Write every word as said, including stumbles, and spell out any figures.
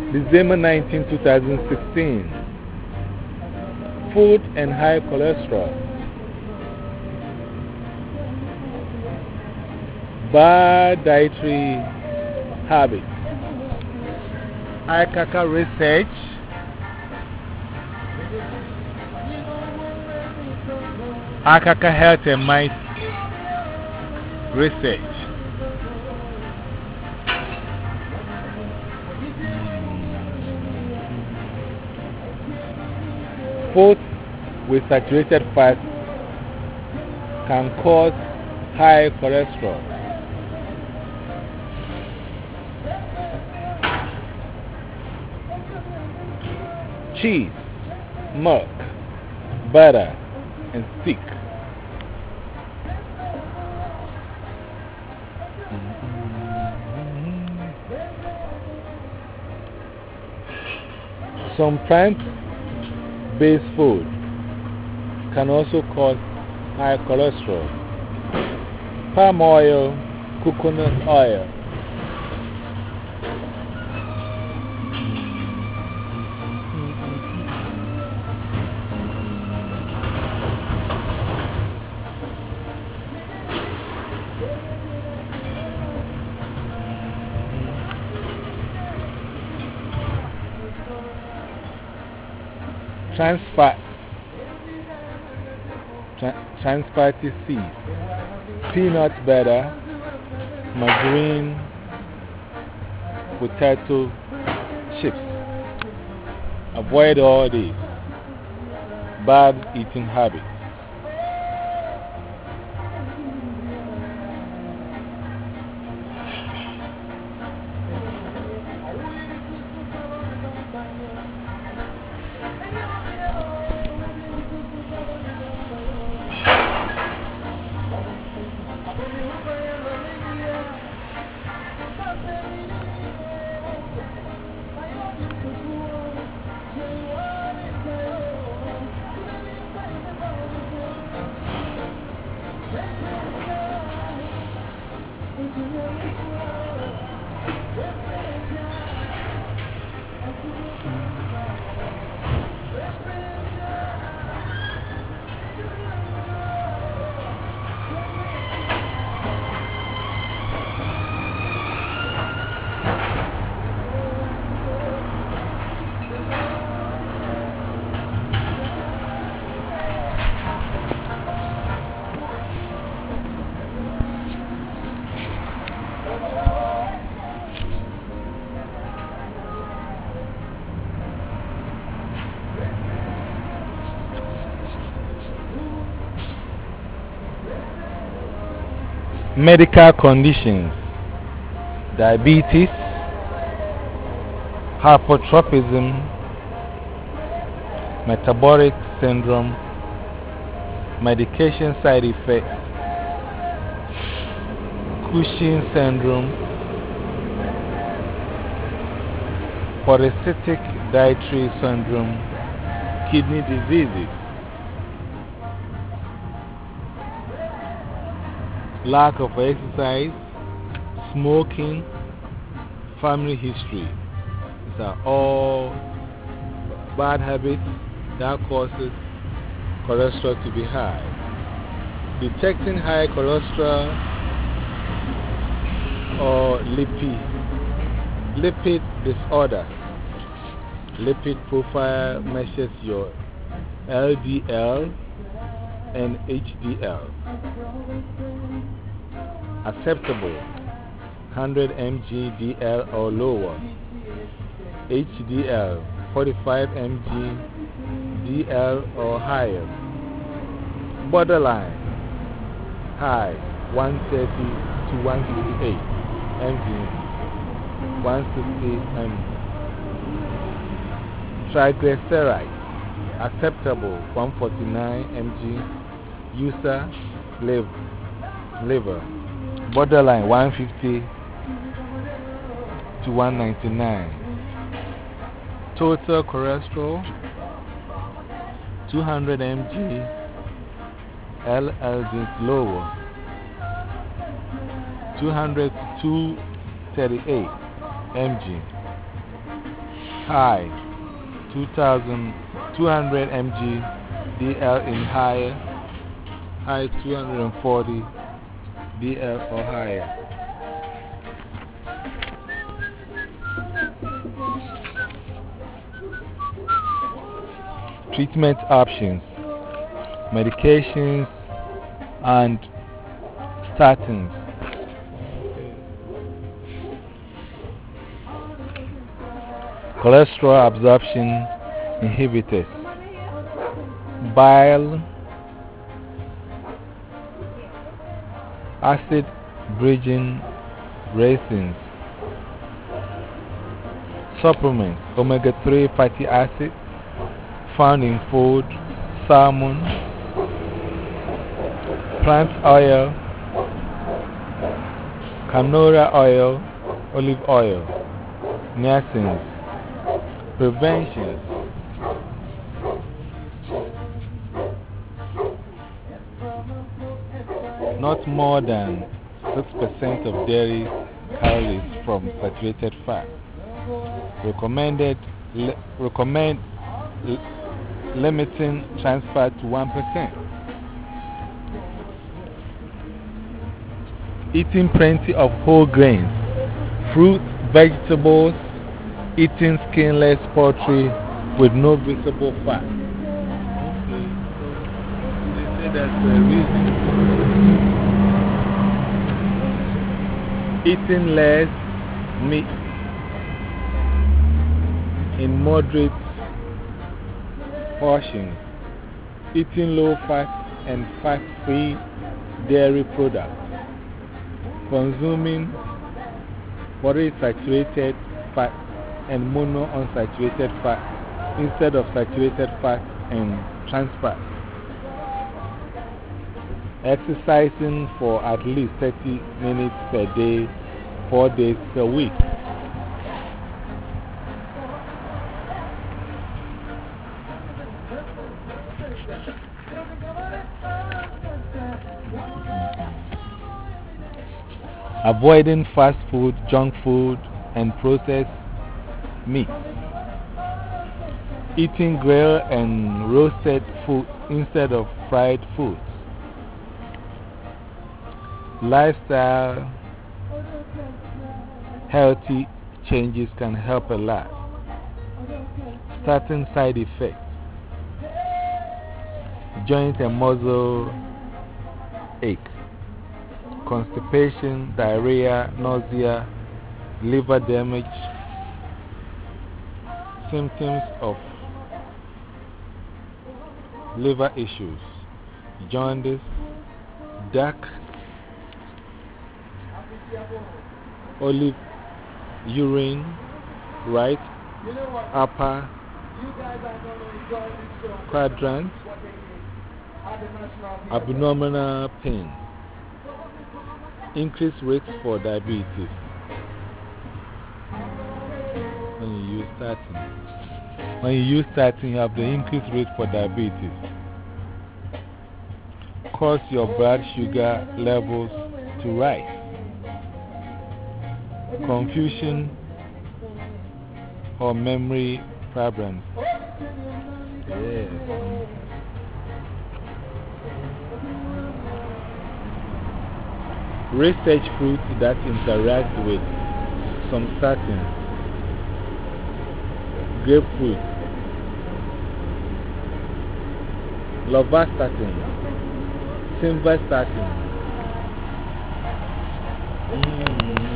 December nineteenth, two thousand sixteen. Food and high cholesterol. Bad dietary habits. I C A C A research. I C A C A Health and Mind research. Foods with saturated fat can cause high cholesterol. Cheese, milk, butter, and steak. Some plant-based food can also cause high cholesterol. Palm oil, coconut oil. Trans fat, tra trans fatty seeds, peanut butter, margarine, potato chips. Avoid all these bad eating habits. Medical conditions: diabetes, hypertrophism, metabolic syndrome, medication side effects, Cushing syndrome, polycystic dietary syndrome, kidney diseases, lack of exercise, smoking, family history. These are all bad habits that causes cholesterol to be high. Detecting high cholesterol or lipid, lipid disorder. Lipid profile measures your L D L and H D L. Acceptable: one hundred milligrams D L or lower. H D L: forty-five milligrams D L or higher. Borderline: high, one thirty to one sixty-eight milligrams, one sixty milligrams. Triglycerides: acceptable, one forty-nine milligrams. User liver: borderline, one fifty to one ninety-nine. Total cholesterol: two hundred milligrams. L L D lower, two hundred to two thirty-eight milligrams. high, two thousand two hundred milligrams D L in higher, high two hundred forty D L or higher. Treatment options: medications and statins. Cholesterol absorption inhibitors, bile acid bridging resins, supplements, omega three fatty acids found in food, salmon, plant oil, canola oil, olive oil, niacins. Preventions: not more than six percent of dairy calories from saturated fat. Recommended, li recommend li limiting trans fat to one percent. Eating plenty of whole grains, fruits, vegetables, eating skinless poultry with no visible fat. Okay, so they say that's the reason. Eating less meat in moderate portions. Eating low fat and fat free dairy products. Consuming polyunsaturated fat and monounsaturated fat instead of saturated fat and trans fat. Exercising for at least thirty minutes per day, four days a week. Avoiding fast food, junk food, and processed meats. Eating grilled and roasted foods instead of fried foods. Lifestyle healthy changes can help a lot. Starting side effects: joint and muscle ache, constipation, diarrhea, nausea, liver damage. Symptoms of liver issues: jaundice, dark olive urine, right upper quadrant, abdominal pain. Increased rates for diabetes when you use statin. When you use statin, you have the increased rate for diabetes. Cause your blood sugar levels to rise. Confusion or memory problems. Yes. Research fruits that interact with some statins. Grapefruit, lovastatin, simvastatin. Mm.